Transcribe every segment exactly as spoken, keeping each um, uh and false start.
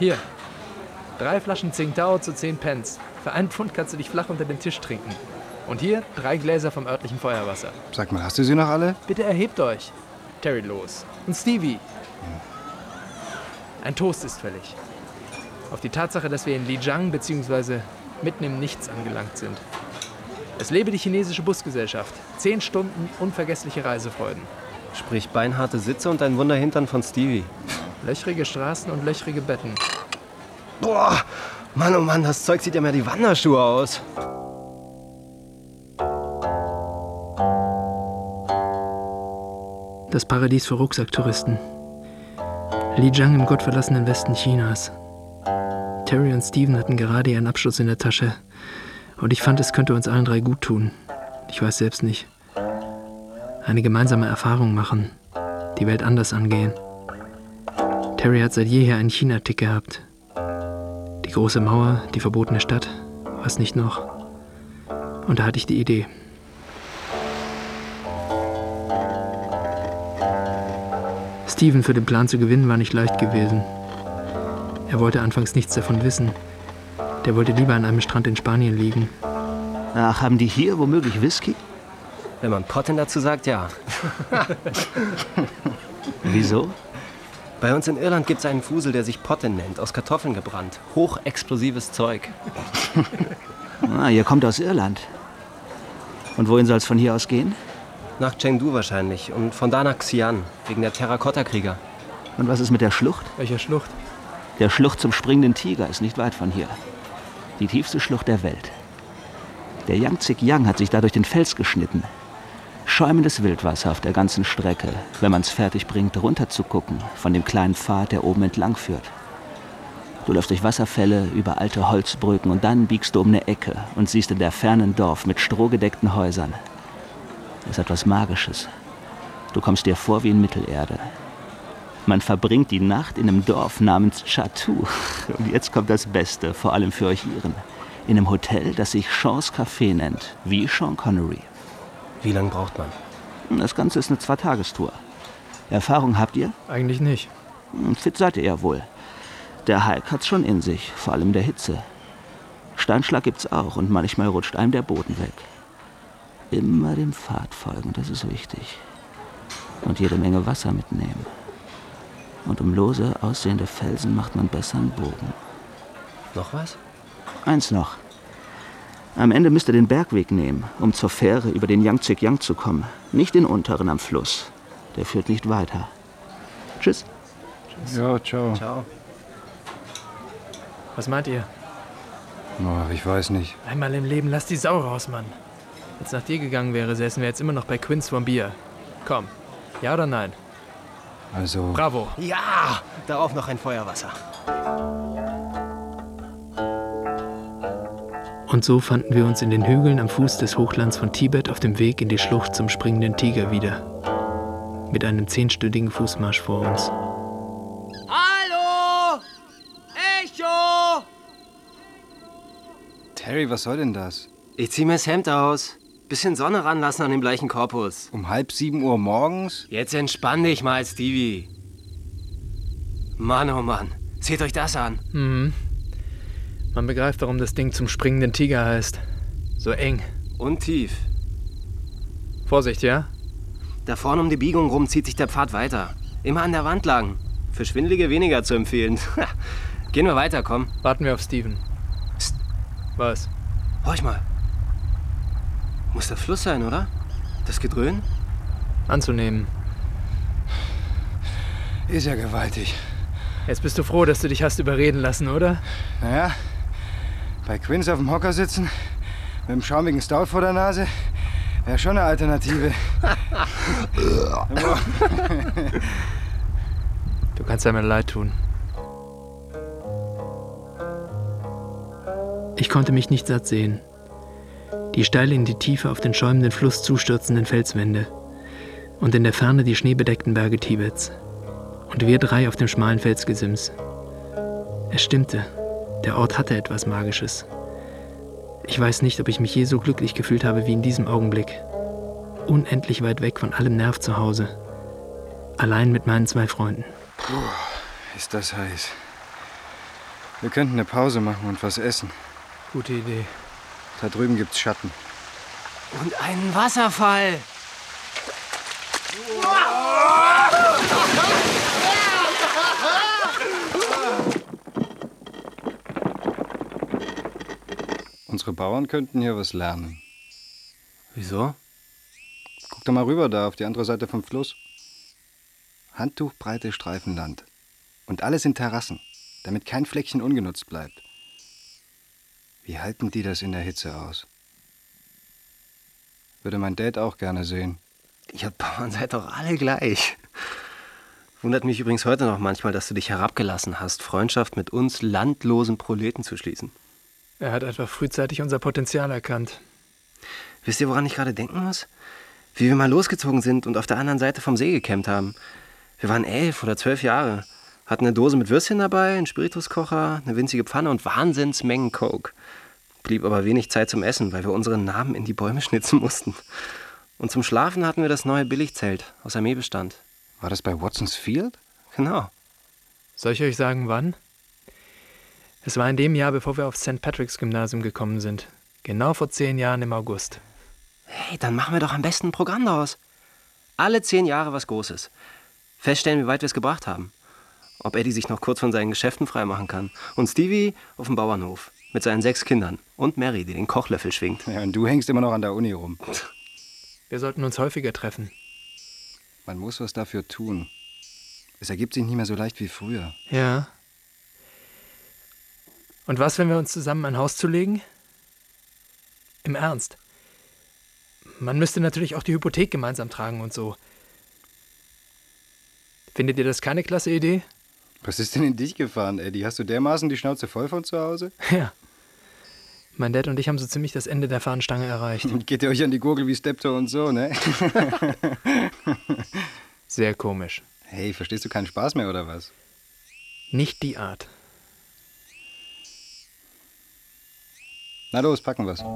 Hier. Drei Flaschen Tsingtao zu zehn Pence. Für einen Pfund kannst du dich flach unter dem Tisch trinken. Und hier drei Gläser vom örtlichen Feuerwasser. Sag mal, hast du sie noch alle? Bitte erhebt euch. Terry los. Und Stevie. Ein Toast ist fällig. Auf die Tatsache, dass wir in Lijiang bzw. mitten im Nichts angelangt sind. Es lebe die chinesische Busgesellschaft. Zehn Stunden unvergessliche Reisefreuden. Sprich beinharte Sitze und ein Wunderhintern von Stevie. Löchrige Straßen und löchrige Betten. Boah, Mann, oh Mann, das Zeug sieht ja mehr wie Wanderschuhe aus. Das Paradies für Rucksacktouristen. Lijiang im gottverlassenen Westen Chinas. Terry und Steven hatten gerade ihren Abschluss in der Tasche. Und ich fand, es könnte uns allen drei gut tun. Ich weiß selbst nicht. Eine gemeinsame Erfahrung machen. Die Welt anders angehen. Terry hat seit jeher einen China-Tick gehabt. Die große Mauer, die verbotene Stadt, was nicht noch. Und da hatte ich die Idee. Steven für den Plan zu gewinnen war nicht leicht gewesen. Er wollte anfangs nichts davon wissen. Der wollte lieber an einem Strand in Spanien liegen. Ach, haben die hier womöglich Whisky? Wenn man Potten dazu sagt, ja. Wieso? Bei uns in Irland gibt es einen Fusel, der sich Potten nennt, aus Kartoffeln gebrannt. Hochexplosives Zeug. Ah, ihr kommt aus Irland. Und wohin soll es von hier aus gehen? Nach Chengdu wahrscheinlich und von da nach Xi'an, wegen der Terrakotta-Krieger. Und was ist mit der Schlucht? Welcher Schlucht? Der Schlucht zum springenden Tiger ist nicht weit von hier. Die tiefste Schlucht der Welt. Der Yangtze-Kiang hat sich da durch den Fels geschnitten. Schäumendes Wildwasser auf der ganzen Strecke, wenn man es fertig bringt, runter zu gucken, von dem kleinen Pfad, der oben entlang führt. Du läufst durch Wasserfälle, über alte Holzbrücken und dann biegst du um eine Ecke und siehst in der Ferne ein Dorf mit strohgedeckten Häusern. Das ist etwas Magisches. Du kommst dir vor wie in Mittelerde. Man verbringt die Nacht in einem Dorf namens Chatu. Und jetzt kommt das Beste, vor allem für euch Iren. In einem Hotel, das sich Sean's Café nennt, wie Sean Connery. Wie lange braucht man? Das Ganze ist eine Zweitagestour. Erfahrung habt ihr? Eigentlich nicht. Fit seid ihr ja wohl. Der Hike hat's schon in sich, vor allem der Hitze. Steinschlag gibt's auch und manchmal rutscht einem der Boden weg. Immer dem Pfad folgen, das ist wichtig. Und jede Menge Wasser mitnehmen. Und um lose aussehende Felsen macht man besser einen Bogen. Noch was? Eins noch. Am Ende müsst ihr den Bergweg nehmen, um zur Fähre über den Yangtze-Kiang zu kommen. Nicht den unteren am Fluss. Der führt nicht weiter. Tschüss. Tschüss. Ja, ciao. Ciao. Was meint ihr? Oh, ich weiß nicht. Einmal im Leben, lass die Sau raus, Mann. Wenn es nach dir gegangen wäre, säßen wir jetzt immer noch bei Quinns vom Bier. Komm, ja oder nein? Also... Bravo. Ja, darauf noch ein Feuerwasser. Und so fanden wir uns in den Hügeln am Fuß des Hochlands von Tibet auf dem Weg in die Schlucht zum springenden Tiger wieder. Mit einem zehnstündigen Fußmarsch vor uns. Hallo! Echo! Terry, was soll denn das? Ich zieh mir das Hemd aus. Bisschen Sonne ranlassen an dem bleichen Korpus. Um halb sieben Uhr morgens? Jetzt entspann dich mal, Stevie. Mann, oh Mann. Seht euch das an. Mhm. Man begreift, warum das Ding zum springenden Tiger heißt. So eng. Und tief. Vorsicht, ja? Da vorne um die Biegung rum zieht sich der Pfad weiter. Immer an der Wand lang. Für Schwindelige weniger zu empfehlen. Gehen wir weiter, komm. Warten wir auf Steven. Psst. Was? Horch mal. Muss der Fluss sein, oder? Das Gedröhn? Anzunehmen. Ist ja gewaltig. Jetzt bist du froh, dass du dich hast überreden lassen, oder? Naja, bei Quinns auf dem Hocker sitzen, mit dem schaumigen Stout vor der Nase, wäre schon eine Alternative. Du kannst mir leid tun. Ich konnte mich nicht satt sehen. Die steil in die Tiefe auf den schäumenden Fluss zustürzenden Felswände und in der Ferne die schneebedeckten Berge Tibets. Und wir drei auf dem schmalen Felsgesims. Es stimmte, der Ort hatte etwas Magisches. Ich weiß nicht, ob ich mich je so glücklich gefühlt habe wie in diesem Augenblick. Unendlich weit weg von allem Nerv zu Hause. Allein mit meinen zwei Freunden. Puh, ist das heiß. Wir könnten eine Pause machen und was essen. Gute Idee. Da drüben gibt's Schatten. Und einen Wasserfall. Unsere Bauern könnten hier was lernen. Wieso? Guck doch mal rüber da auf die andere Seite vom Fluss. Handtuchbreite Streifen Land. Und alles in Terrassen, damit kein Fleckchen ungenutzt bleibt. Wie halten die das in der Hitze aus? Würde mein Dad auch gerne sehen. Ihr Bauern seid doch alle gleich. Wundert mich übrigens heute noch manchmal, dass du dich herabgelassen hast, Freundschaft mit uns landlosen Proleten zu schließen. Er hat einfach frühzeitig unser Potenzial erkannt. Wisst ihr, woran ich gerade denken muss? Wie wir mal losgezogen sind und auf der anderen Seite vom See gecampt haben. Wir waren elf oder zwölf Jahre, hatten eine Dose mit Würstchen dabei, einen Spirituskocher, eine winzige Pfanne und Wahnsinnsmengen Coke. Blieb aber wenig Zeit zum Essen, weil wir unsere Namen in die Bäume schnitzen mussten. Und zum Schlafen hatten wir das neue Billigzelt aus Armeebestand. War das bei Watson's Field? Genau. Soll ich euch sagen, wann? Es war in dem Jahr, bevor wir aufs Sankt Patrick's Gymnasium gekommen sind. Genau vor zehn Jahren im August. Hey, dann machen wir doch am besten ein Programm daraus. Alle zehn Jahre was Großes. Feststellen, wie weit wir es gebracht haben. Ob Eddie sich noch kurz von seinen Geschäften freimachen kann. Und Stevie auf dem Bauernhof. Mit seinen sechs Kindern. Und Mary, die den Kochlöffel schwingt. Ja, und du hängst immer noch an der Uni rum. Wir sollten uns häufiger treffen. Man muss was dafür tun. Es ergibt sich nicht mehr so leicht wie früher. Ja. Und was, wenn wir uns zusammen ein Haus zulegen? Im Ernst. Man müsste natürlich auch die Hypothek gemeinsam tragen und so. Findet ihr das keine klasse Idee? Was ist denn in dich gefahren, Eddie? Hast du dermaßen die Schnauze voll von zu Hause? Ja. Mein Dad und ich haben so ziemlich das Ende der Fahnenstange erreicht. Geht ihr euch an die Gurgel wie Steptoe und so, ne? Sehr komisch. Hey, verstehst du keinen Spaß mehr, oder was? Nicht die Art. Na los, packen wir's.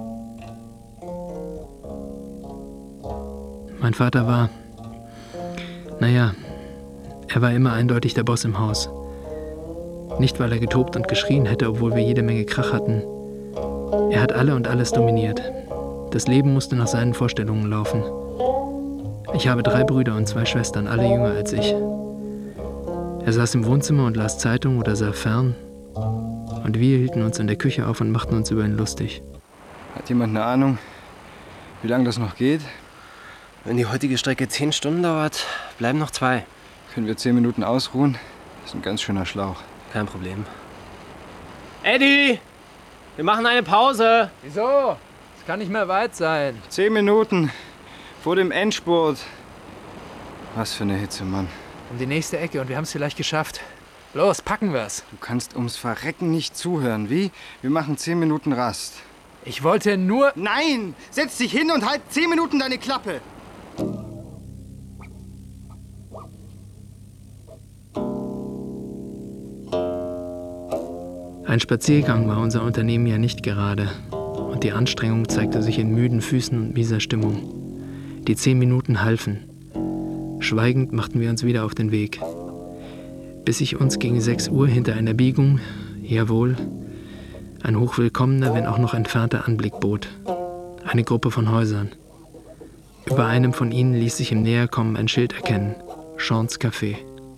Mein Vater war... Naja, er war immer eindeutig der Boss im Haus. Nicht, weil er getobt und geschrien hätte, obwohl wir jede Menge Krach hatten. Er hat alle und alles dominiert. Das Leben musste nach seinen Vorstellungen laufen. Ich habe drei Brüder und zwei Schwestern, alle jünger als ich. Er saß im Wohnzimmer und las Zeitung oder sah fern. Und wir hielten uns in der Küche auf und machten uns über ihn lustig. Hat jemand eine Ahnung, wie lange das noch geht? Wenn die heutige Strecke zehn Stunden dauert, bleiben noch zwei. Können wir zehn Minuten ausruhen? Das ist ein ganz schöner Schlauch. Kein Problem. Eddie! Wir machen eine Pause! Wieso? Es kann nicht mehr weit sein. Zehn Minuten vor dem Endspurt. Was für eine Hitze, Mann. Um die nächste Ecke und wir haben es vielleicht geschafft. Los, packen wir's. Du kannst ums Verrecken nicht zuhören. Wie? Wir machen zehn Minuten Rast. Ich wollte nur... Nein! Setz dich hin und halt zehn Minuten deine Klappe! Ein Spaziergang war unser Unternehmen ja nicht gerade. Und die Anstrengung zeigte sich in müden Füßen und mieser Stimmung. Die zehn Minuten halfen. Schweigend machten wir uns wieder auf den Weg. Bis ich uns gegen sechs Uhr hinter einer Biegung, jawohl, ein hochwillkommener, wenn auch noch entfernter Anblick bot. Eine Gruppe von Häusern. Über einem von ihnen ließ sich im Näherkommen ein Schild erkennen. Sean's Café.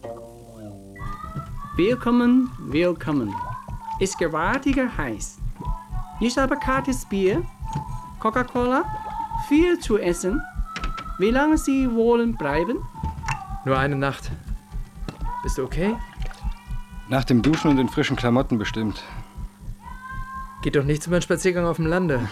Willkommen, willkommen. Ist gewaltiger heiß. Nicht aber kaltes Bier, Coca-Cola, viel zu essen. Wie lange Sie wollen bleiben? Nur eine Nacht. Bist du okay? Nach dem Duschen und den frischen Klamotten bestimmt. Geht doch nichts über einen Spaziergang auf dem Lande.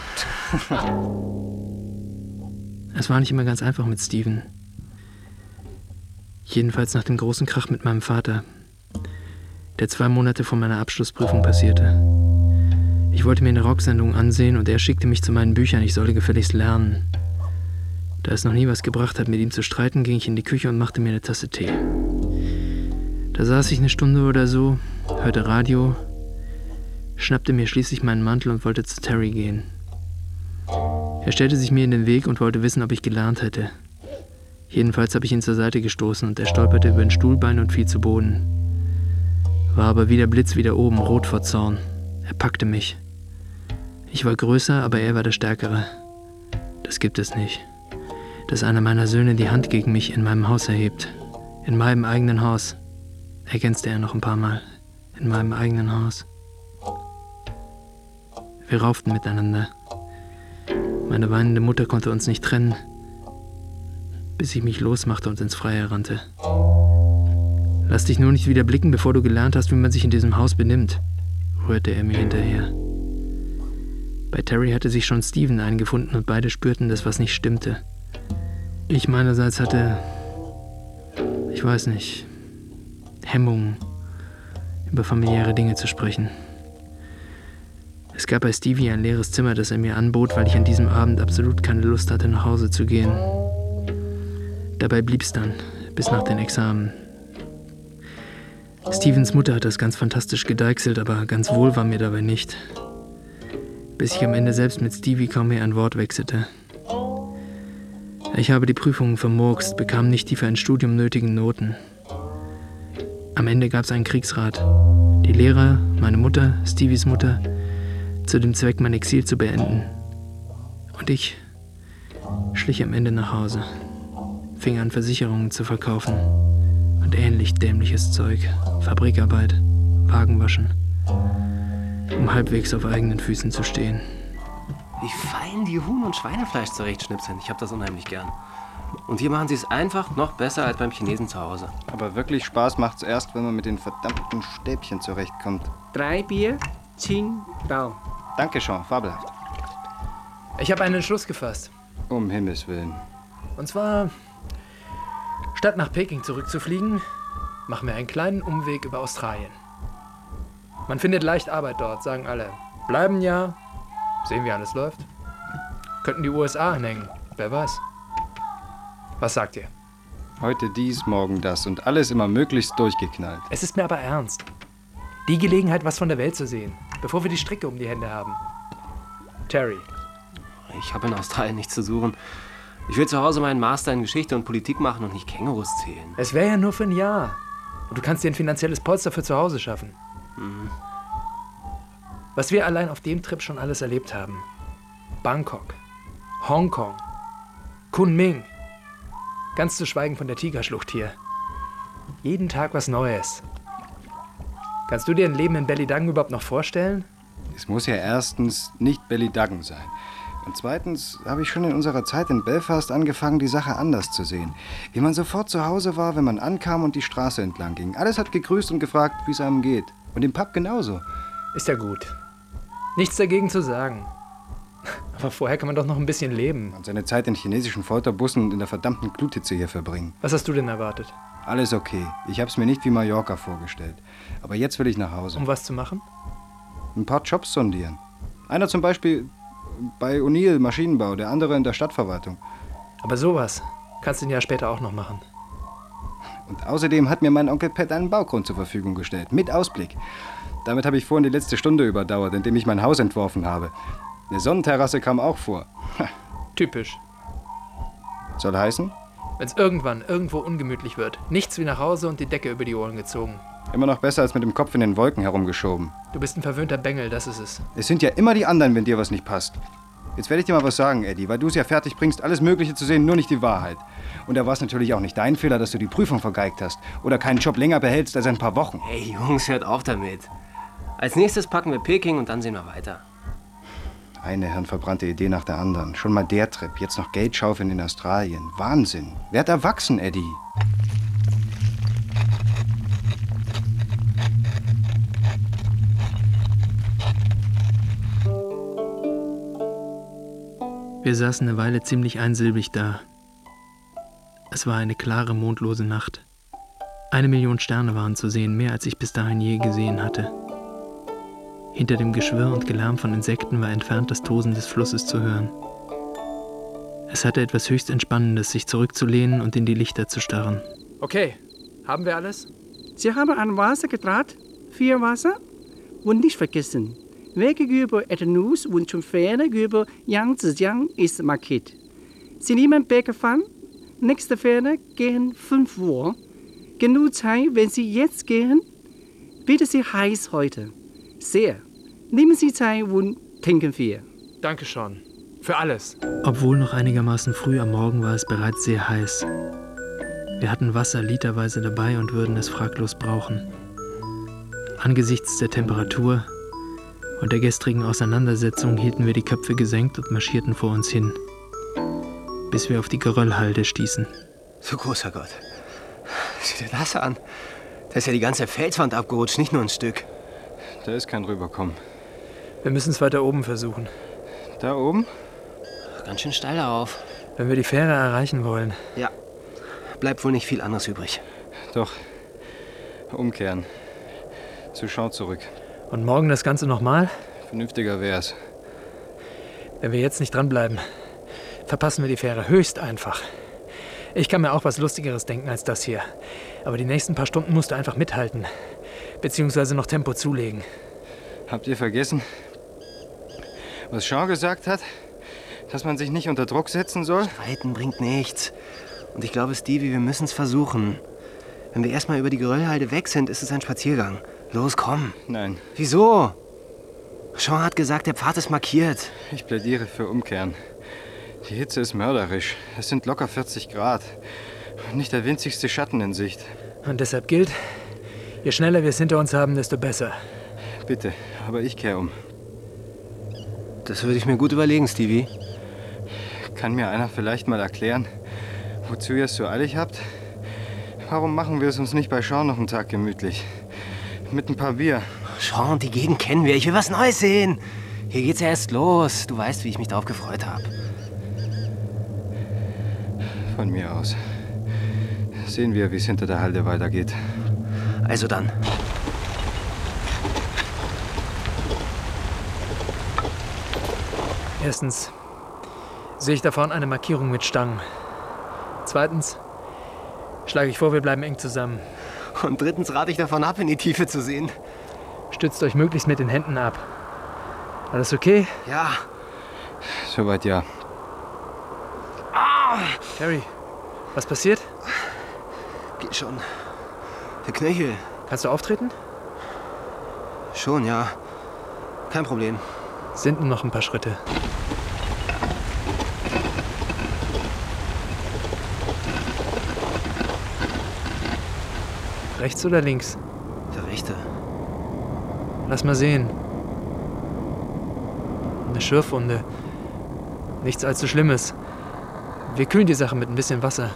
Es war nicht immer ganz einfach mit Steven. Jedenfalls nach dem großen Krach mit meinem Vater, der zwei Monate vor meiner Abschlussprüfung passierte. Ich wollte mir eine Rocksendung ansehen und er schickte mich zu meinen Büchern, ich solle gefälligst lernen. Da es noch nie was gebracht hat, mit ihm zu streiten, ging ich in die Küche und machte mir eine Tasse Tee. Da saß ich eine Stunde oder so, hörte Radio, schnappte mir schließlich meinen Mantel und wollte zu Terry gehen. Er stellte sich mir in den Weg und wollte wissen, ob ich gelernt hätte. Jedenfalls habe ich ihn zur Seite gestoßen und er stolperte über ein Stuhlbein und fiel zu Boden. war aber wie der Blitz wieder oben, rot vor Zorn. Er packte mich. Ich war größer, aber er war der Stärkere. Das gibt es nicht. Dass einer meiner Söhne die Hand gegen mich in meinem Haus erhebt. In meinem eigenen Haus. Ergänzte er noch ein paar Mal. In meinem eigenen Haus. Wir rauften miteinander. Meine weinende Mutter konnte uns nicht trennen, bis ich mich losmachte und ins Freie rannte. Lass dich nur nicht wieder blicken, bevor du gelernt hast, wie man sich in diesem Haus benimmt, rührte er mir hinterher. Bei Terry hatte sich schon Steven eingefunden und beide spürten, dass was nicht stimmte. Ich meinerseits hatte, ich weiß nicht, Hemmungen, über familiäre Dinge zu sprechen. Es gab bei Stevie ein leeres Zimmer, das er mir anbot, weil ich an diesem Abend absolut keine Lust hatte, nach Hause zu gehen. Dabei blieb's dann, bis nach den Examen. Stevens Mutter hat das ganz fantastisch gedeichselt, aber ganz wohl war mir dabei nicht. Bis ich am Ende selbst mit Stevie kaum mehr ein Wort wechselte. Ich habe die Prüfungen vermurkst, bekam nicht die für ein Studium nötigen Noten. Am Ende gab es einen Kriegsrat. Die Lehrer, meine Mutter, Stevies Mutter, zu dem Zweck, mein Exil zu beenden. Und ich schlich am Ende nach Hause, fing an, Versicherungen zu verkaufen und ähnlich dämliches Zeug, Fabrikarbeit, Wagenwaschen, um halbwegs auf eigenen Füßen zu stehen. Wie fein die Huhn- und Schweinefleisch zurechtschnipseln. Ich hab das unheimlich gern. Und hier machen sie es einfach noch besser als beim Chinesen zu Hause. Aber wirklich Spaß macht's erst, wenn man mit den verdammten Stäbchen zurechtkommt. Drei Bier, Qing Bao. Danke schon, fabelhaft. Ich habe einen Entschluss gefasst. Um Himmels Willen. Und zwar, statt nach Peking zurückzufliegen, machen wir einen kleinen Umweg über Australien. Man findet leicht Arbeit dort, sagen alle. Bleiben ein Jahr, sehen wie alles läuft. Könnten die U S A anhängen, wer weiß. Was sagt ihr? Heute dies, morgen das und alles immer möglichst durchgeknallt. Es ist mir aber ernst. Die Gelegenheit, was von der Welt zu sehen, bevor wir die Stricke um die Hände haben. Terry. Ich habe in Australien nichts zu suchen. Ich will zu Hause meinen Master in Geschichte und Politik machen und nicht Kängurus zählen. Es wäre ja nur für ein Jahr. Und du kannst dir ein finanzielles Polster für zu Hause schaffen. Mhm. Was wir allein auf dem Trip schon alles erlebt haben. Bangkok, Hongkong, Kunming. Ganz zu schweigen von der Tigerschlucht hier. Jeden Tag was Neues. Kannst du dir ein Leben in Ballydaggen überhaupt noch vorstellen? Es muss ja erstens nicht Ballydaggen sein. Und zweitens habe ich schon in unserer Zeit in Belfast angefangen, die Sache anders zu sehen. Wie man sofort zu Hause war, wenn man ankam und die Straße entlang ging. Alles hat gegrüßt und gefragt, wie es einem geht. Und im Pub genauso. Ist ja gut. Nichts dagegen zu sagen. Aber vorher kann man doch noch ein bisschen leben. Und seine Zeit in chinesischen Folterbussen und in der verdammten Gluthitze hier verbringen. Was hast du denn erwartet? Alles okay. Ich hab's mir nicht wie Mallorca vorgestellt. Aber jetzt will ich nach Hause. Um was zu machen? Ein paar Jobs sondieren. Einer zum Beispiel bei O'Neill Maschinenbau, der andere in der Stadtverwaltung. Aber sowas kannst du ein Jahr später auch noch machen. Und außerdem hat mir mein Onkel Pat einen Baugrund zur Verfügung gestellt. Mit Ausblick. Damit habe ich vorhin die letzte Stunde überdauert, indem ich mein Haus entworfen habe. Eine Sonnenterrasse kam auch vor. Typisch. Soll heißen? Wenn es irgendwann irgendwo ungemütlich wird, nichts wie nach Hause und die Decke über die Ohren gezogen. Immer noch besser als mit dem Kopf in den Wolken herumgeschoben. Du bist ein verwöhnter Bengel, das ist es. Es sind ja immer die anderen, wenn dir was nicht passt. Jetzt werde ich dir mal was sagen, Eddie, weil du es ja fertig bringst, alles Mögliche zu sehen, nur nicht die Wahrheit. Und da war es natürlich auch nicht dein Fehler, dass du die Prüfung vergeigt hast. Oder keinen Job länger behältst als ein paar Wochen. Hey Jungs, hört auf damit. Als nächstes packen wir Peking und dann sehen wir weiter. Eine hirnverbrannte Idee nach der anderen. Schon mal der Trip, jetzt noch Geld schaufeln in Australien. Wahnsinn. Werd erwachsen, Eddie. Wir saßen eine Weile ziemlich einsilbig da. Es war eine klare, mondlose Nacht. Eine Million Sterne waren zu sehen, mehr als ich bis dahin je gesehen hatte. Hinter dem Geschwirr und Gelärm von Insekten war entfernt das Tosen des Flusses zu hören. Es hatte etwas höchst Entspannendes, sich zurückzulehnen und in die Lichter zu starren. Okay, haben wir alles? Sie haben an Wasser getragen, viel Wasser. Und nicht vergessen, Wege über Etanus und zum Fähre über Yangtze-Jiang ist markiert. Sie nehmen Berge fahren, nächste Fähre gehen fünf Uhr. Genug Zeit, wenn Sie jetzt gehen, Wird es sehr heiß heute. Sehr. Nehmen Sie Zeit und trinken wir. Danke schon. Für alles. Obwohl noch einigermaßen früh am Morgen war es bereits sehr heiß. Wir hatten Wasser literweise dabei und würden es fraglos brauchen. Angesichts der Temperatur und der gestrigen Auseinandersetzung hielten wir die Köpfe gesenkt und marschierten vor uns hin, bis wir auf die Geröllhalde stießen. So großer Gott. Sieh dir das an. Da ist ja die ganze Felswand abgerutscht, nicht nur ein Stück. Da ist kein Rüberkommen. Wir müssen es weiter oben versuchen. Da oben? Ganz schön steil darauf. Wenn wir die Fähre erreichen wollen. Ja. Bleibt wohl nicht viel anderes übrig. Doch. Umkehren. Zu Jean zurück. Und morgen das Ganze nochmal? Vernünftiger wär's. Wenn wir jetzt nicht dranbleiben, verpassen wir die Fähre höchst einfach. Ich kann mir auch was Lustigeres denken als das hier. Aber die nächsten paar Stunden musst du einfach mithalten. Beziehungsweise noch Tempo zulegen. Habt ihr vergessen, was Jean gesagt hat? Dass man sich nicht unter Druck setzen soll? Streiten bringt nichts. Und ich glaube, Stevie, wir müssen es versuchen. Wenn wir erstmal über die Geröllhalde weg sind, ist es ein Spaziergang. Los, komm. Nein. Wieso? Jean hat gesagt, der Pfad ist markiert. Ich plädiere für Umkehren. Die Hitze ist mörderisch. Es sind locker vierzig Grad. Und nicht der winzigste Schatten in Sicht. Und deshalb gilt, je schneller wir es hinter uns haben, desto besser. Bitte, aber ich kehre um. Das würde ich mir gut überlegen, Stevie. Kann mir einer vielleicht mal erklären, wozu ihr es so eilig habt? Warum machen wir es uns nicht bei Jean noch einen Tag gemütlich? Mit ein paar Bier. Jean, die Gegend kennen wir. Ich will was Neues sehen. Hier geht's ja erst los. Du weißt, wie ich mich darauf gefreut habe. Von mir aus. Sehen wir, wie es hinter der Halde weitergeht. Also dann. Erstens sehe ich da vorne eine Markierung mit Stangen. Zweitens schlage ich vor, wir bleiben eng zusammen. Und drittens rate ich davon ab, in die Tiefe zu sehen. Stützt euch möglichst mit den Händen ab. Alles okay? Ja. Soweit ja. Terry, was passiert? Geht schon. Der Knöchel. Kannst du auftreten? Schon, ja. Kein Problem. Sind nur noch ein paar Schritte. Rechts oder links? Der rechte. Lass mal sehen. Eine Schürfwunde. Nichts allzu Schlimmes. Wir kühlen die Sache mit ein bisschen Wasser.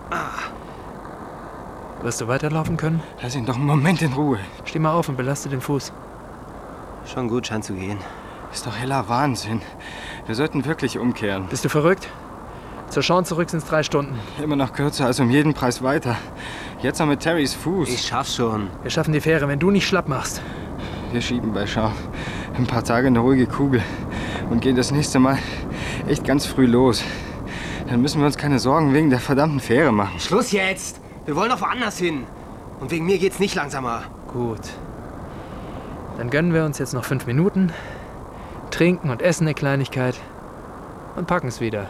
Wirst du weiterlaufen können? Lass ihn doch einen Moment in Ruhe. Steh mal auf und belaste den Fuß. Schon gut, scheint zu gehen. Ist doch heller Wahnsinn. Wir sollten wirklich umkehren. Bist du verrückt? Zur Jean zurück sind's drei Stunden. Immer noch kürzer als um jeden Preis weiter. Jetzt noch mit Terrys Fuß. Ich schaff's schon. Wir schaffen die Fähre, wenn du nicht schlapp machst. Wir schieben bei Jean ein paar Tage eine ruhige Kugel und gehen das nächste Mal echt ganz früh los. Dann müssen wir uns keine Sorgen wegen der verdammten Fähre machen. Schluss jetzt! Wir wollen doch woanders hin. Und wegen mir geht's nicht langsamer. Gut. Dann gönnen wir uns jetzt noch fünf Minuten, trinken und essen eine Kleinigkeit und packen es wieder.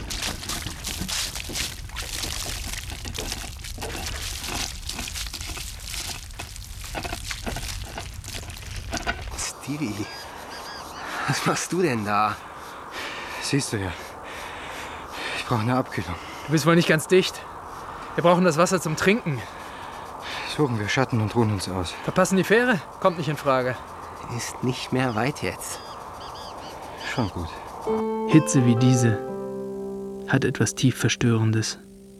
Stevie, was machst du denn da? Siehst du ja. Ich brauche eine Abkühlung. Du bist wohl nicht ganz dicht. Wir brauchen das Wasser zum Trinken. Suchen wir Schatten und ruhen uns aus. Verpassen die Fähre? Kommt nicht in Frage. Ist nicht mehr weit jetzt. Schon gut. Hitze wie diese hat etwas tief Verstörendes.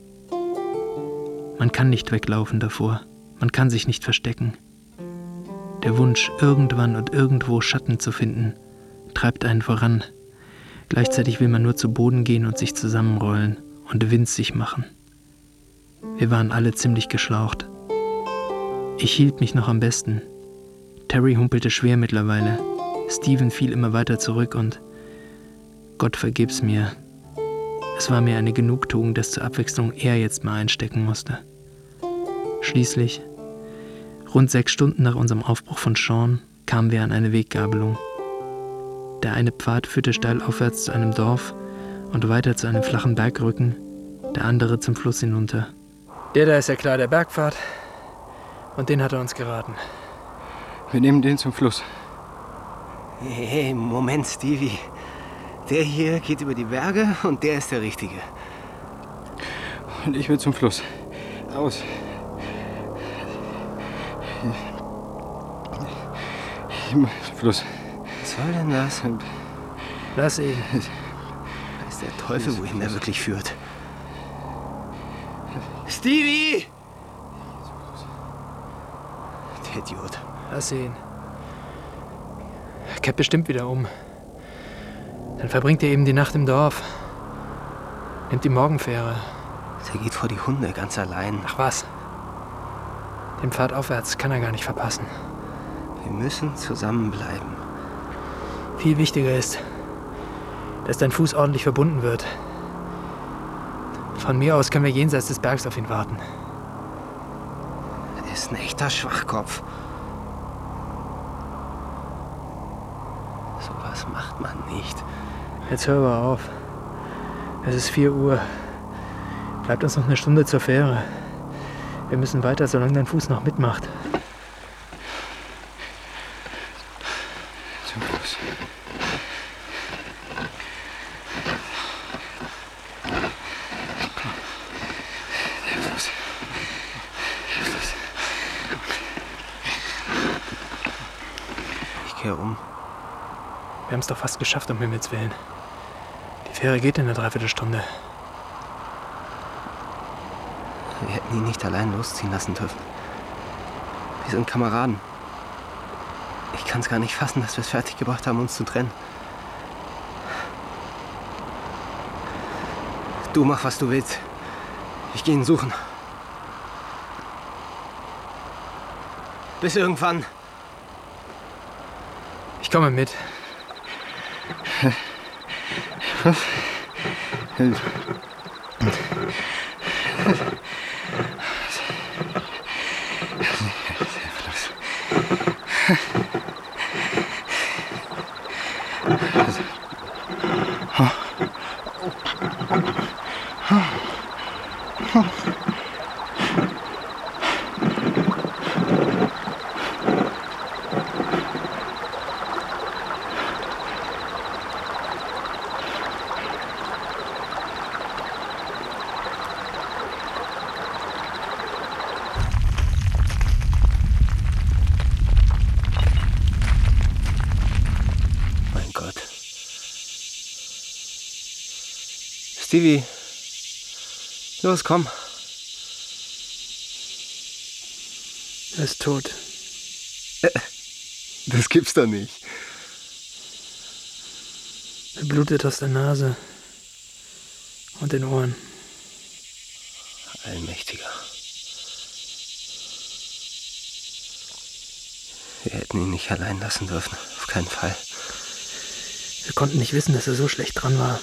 Man kann nicht weglaufen davor. Man kann sich nicht verstecken. Der Wunsch, irgendwann und irgendwo Schatten zu finden, treibt einen voran. Gleichzeitig will man nur zu Boden gehen und sich zusammenrollen und winzig machen. Wir waren alle ziemlich geschlaucht. Ich hielt mich noch am besten. Terry humpelte schwer mittlerweile. Stephen fiel immer weiter zurück und Gott vergeb's mir. Es war mir eine Genugtuung, dass zur Abwechslung er jetzt mal einstecken musste. Schließlich, rund sechs Stunden nach unserem Aufbruch von Jean, kamen wir an eine Weggabelung. Der eine Pfad führte steil aufwärts zu einem Dorf und weiter zu einem flachen Bergrücken, der andere zum Fluss hinunter. Der da ist ja klar der Bergpfad und den hat er uns geraten. Wir nehmen den zum Fluss. Hey, Moment, Stevie. Der hier geht über die Berge und der ist der Richtige. Und ich will zum Fluss. Aus. Fluss. Was soll denn das? Lass ihn. Weiß der Teufel, wohin der wirklich führt. Stevie! Der Idiot. Lass ihn. Er kehrt bestimmt wieder um. Dann verbringt er eben die Nacht im Dorf. Nimmt die Morgenfähre. Der geht vor die Hunde, ganz allein. Ach was. Den Pfad aufwärts kann er gar nicht verpassen. Wir müssen zusammenbleiben. Viel wichtiger ist, dass dein Fuß ordentlich verbunden wird. Von mir aus können wir jenseits des Bergs auf ihn warten. Er ist ein echter Schwachkopf. Sowas macht man nicht. Jetzt hör aber auf. Es ist vier Uhr. Bleibt uns noch eine Stunde zur Fähre. Wir müssen weiter, solange dein Fuß noch mitmacht. Zum Fluss. Der Fluss. Der Fluss. Ich kehre um. Wir haben es doch fast geschafft, um Himmels Willen. Die Fähre geht in einer Dreiviertelstunde. Wir hätten ihn nicht allein losziehen lassen dürfen. Wir sind Kameraden. Ich kann es gar nicht fassen, dass wir es fertiggebracht haben, uns zu trennen. Du mach, was du willst. Ich gehe ihn suchen. Bis irgendwann. Ich komme mit. Stevie, los, komm. Er ist tot. Das gibt's doch nicht. Er blutet aus der Nase und den Ohren. Allmächtiger. Wir hätten ihn nicht allein lassen dürfen. Auf keinen Fall. Wir konnten nicht wissen, dass er so schlecht dran war.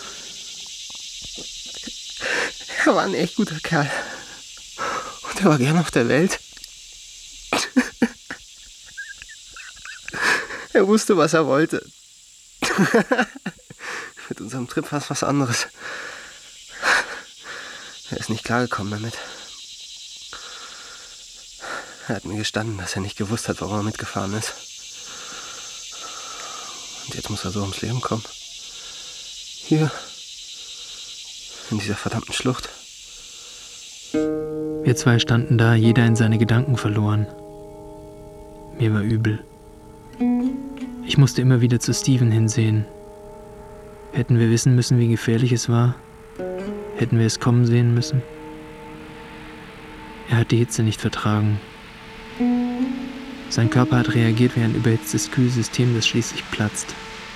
Er war ein echt guter Kerl. Und er war gern auf der Welt. Er wusste, was er wollte. Mit unserem Trip war es was anderes. Er ist nicht klargekommen damit. Er hat mir gestanden, dass er nicht gewusst hat, warum er mitgefahren ist. Und jetzt muss er so ums Leben kommen. Hier. In dieser verdammten Schlucht. Wir zwei standen da, jeder in seine Gedanken verloren. Mir war übel. Ich musste immer wieder zu Steven hinsehen. Hätten wir wissen müssen, wie gefährlich es war? Hätten wir es kommen sehen müssen? Er hat die Hitze nicht vertragen. Sein Körper hat reagiert wie ein überhitztes Kühlsystem, das schließlich platzt.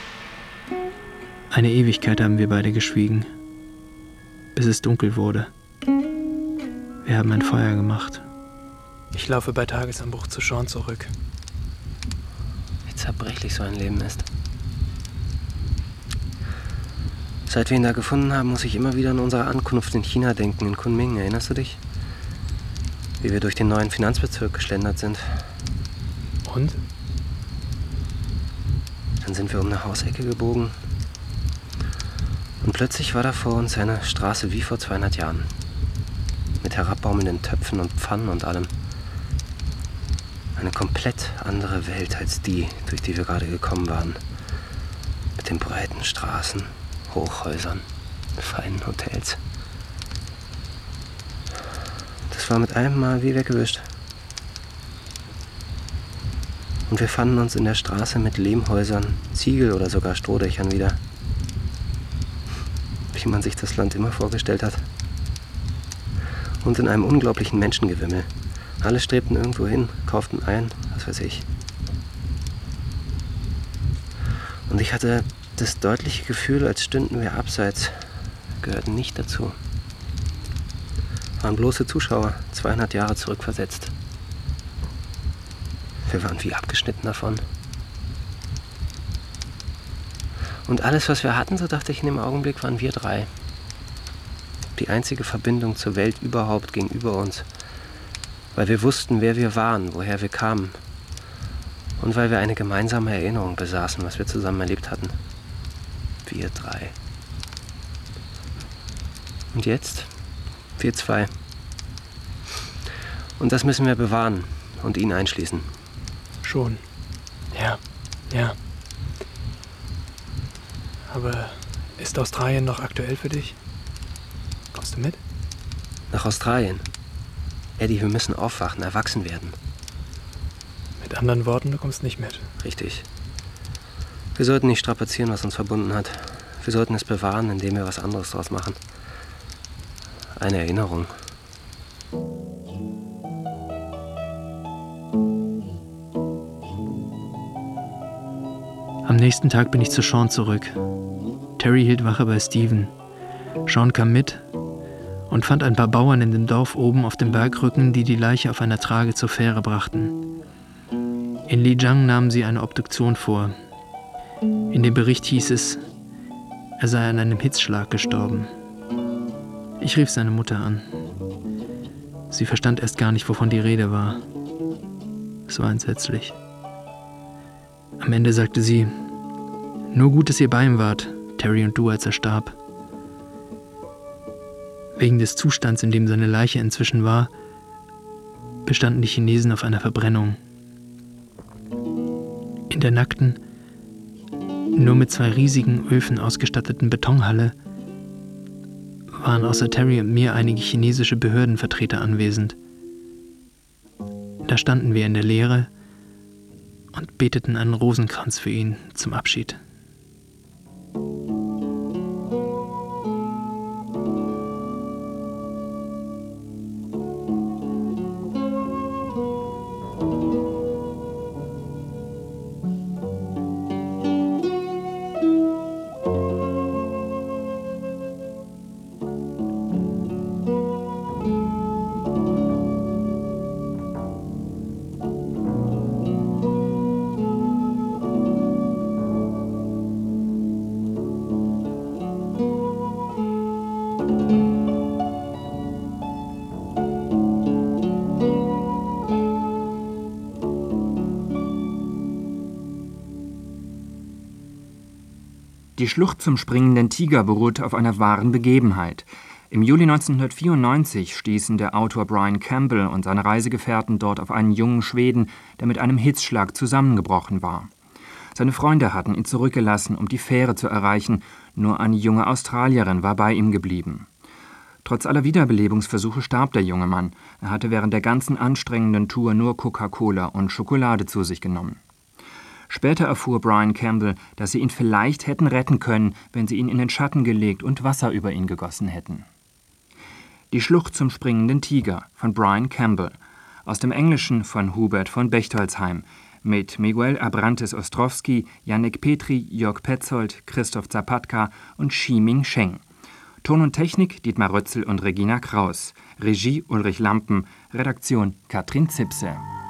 Eine Ewigkeit haben wir beide geschwiegen, bis es dunkel wurde. Wir haben ein Feuer gemacht. Ich laufe bei Tagesanbruch zu Sean zurück. Wie zerbrechlich so ein Leben ist. Seit wir ihn da gefunden haben, muss ich immer wieder an unsere Ankunft in China denken, in Kunming. Erinnerst du dich? Wie wir durch den neuen Finanzbezirk geschlendert sind. Und? Dann sind wir um eine Hausecke gebogen. Und plötzlich war da vor uns eine Straße wie vor zweihundert Jahren. Mit herabbaumelnden Töpfen und Pfannen und allem. Eine komplett andere Welt als die, durch die wir gerade gekommen waren. Mit den breiten Straßen, Hochhäusern, feinen Hotels. Das war mit einem Mal wie weggewischt. Und wir fanden uns in der Straße mit Lehmhäusern, Ziegel oder sogar Strohdächern wieder. Wie man sich das Land immer vorgestellt hat. Und in einem unglaublichen Menschengewimmel. Alle strebten irgendwo hin, kauften ein, was weiß ich. Und ich hatte das deutliche Gefühl, als stünden wir abseits, gehörten nicht dazu. Waren bloße Zuschauer, zweihundert Jahre zurückversetzt. Wir waren wie abgeschnitten davon. Und alles, was wir hatten, so dachte ich in dem Augenblick, waren wir drei. Die einzige Verbindung zur Welt überhaupt gegenüber uns. Weil wir wussten, wer wir waren, woher wir kamen. Und weil wir eine gemeinsame Erinnerung besaßen, was wir zusammen erlebt hatten. Wir drei. Und jetzt? Wir zwei. Und das müssen wir bewahren und ihn einschließen. Schon. Ja, ja. Aber ist Australien noch aktuell für dich? Kommst du mit? Nach Australien? Eddie, wir müssen aufwachen, erwachsen werden. Mit anderen Worten, du kommst nicht mit. Richtig. Wir sollten nicht strapazieren, was uns verbunden hat. Wir sollten es bewahren, indem wir was anderes draus machen. Eine Erinnerung. Am nächsten Tag bin ich zu Sean zurück. Terry hielt Wache bei Stephen. Sean kam mit und fand ein paar Bauern in dem Dorf oben auf dem Bergrücken, die die Leiche auf einer Trage zur Fähre brachten. In Lijiang nahmen sie eine Obduktion vor. In dem Bericht hieß es, er sei an einem Hitzschlag gestorben. Ich rief seine Mutter an. Sie verstand erst gar nicht, wovon die Rede war. Es war entsetzlich. Am Ende sagte sie, nur gut, dass ihr bei ihm wart, Terry und du, als er starb. Wegen des Zustands, in dem seine Leiche inzwischen war, bestanden die Chinesen auf einer Verbrennung. In der nackten, nur mit zwei riesigen Öfen ausgestatteten Betonhalle waren außer Terry und mir einige chinesische Behördenvertreter anwesend. Da standen wir in der Leere und beteten einen Rosenkranz für ihn zum Abschied. Die Schlucht zum springenden Tiger beruht auf einer wahren Begebenheit. Im Juli neunzehnhundertvierundneunzig stießen der Autor Brian Campbell und seine Reisegefährten dort auf einen jungen Schweden, der mit einem Hitzschlag zusammengebrochen war. Seine Freunde hatten ihn zurückgelassen, um die Fähre zu erreichen, nur eine junge Australierin war bei ihm geblieben. Trotz aller Wiederbelebungsversuche starb der junge Mann. Er hatte während der ganzen anstrengenden Tour nur Coca-Cola und Schokolade zu sich genommen. Später erfuhr Brian Campbell, dass sie ihn vielleicht hätten retten können, wenn sie ihn in den Schatten gelegt und Wasser über ihn gegossen hätten. Die Schlucht zum springenden Tiger von Brian Campbell, aus dem Englischen von Hubert von Bechtolzheim, mit Miguel Abrantes Ostrowski, Janek Petri, Jörg Petzold, Christoph Zapatka und Ximing Sheng. Ton und Technik Dietmar Rötzel und Regina Kraus. Regie Ulrich Lampen. Redaktion Katrin Zipse.